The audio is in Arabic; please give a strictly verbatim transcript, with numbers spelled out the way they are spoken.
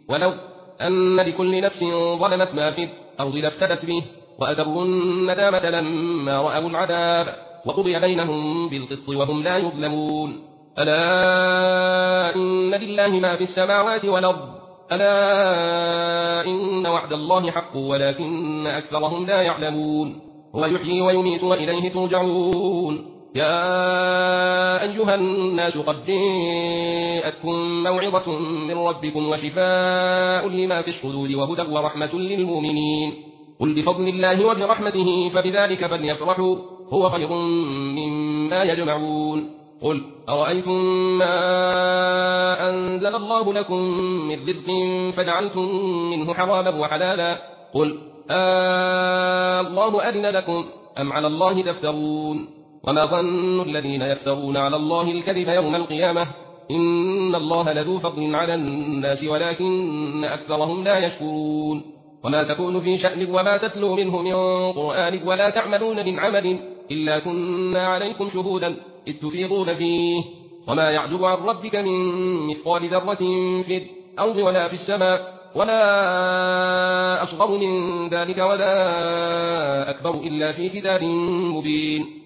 ولو أن لكل نفس ظلمت ما في الأرض لافتدت به وأسروا الندامة لما رأوا العذاب وقضي بينهم بالقسط وهم لا يظلمون. ألا إن لله ما في السماوات والأرض ألا إن وعد الله حق ولكن أكثرهم لا يعلمون. هو يحيي ويميت وإليه ترجعون. يا أيها الناس قد جاءتكم موعظة من ربكم وشفاء لما في الصدور وهدى ورحمة للمؤمنين. قل بفضل الله وبرحمته فبذلك فليفرحوا هو خير مما يجمعون. قل أرأيتم ما أنزل الله لكم من رزق فجعلتم منه حراما وحلالا قل آه الله أذن لكم أم على الله تفترون. وما ظن الذين يفترون على الله الكذب يوم القيامة إن الله لذو فضل على الناس ولكن أكثرهم لا يشكرون. وما تكون في شأن وما تتلو منه من قرآن ولا تعملون من عمل إلا كنا عليكم شهودا إذ تفيضون فيه وما يعجب عن ربك من مثقال ذرة في الأرض ولا في السماء ولا أصغر من ذلك ولا أكبر إلا في كتاب مبين.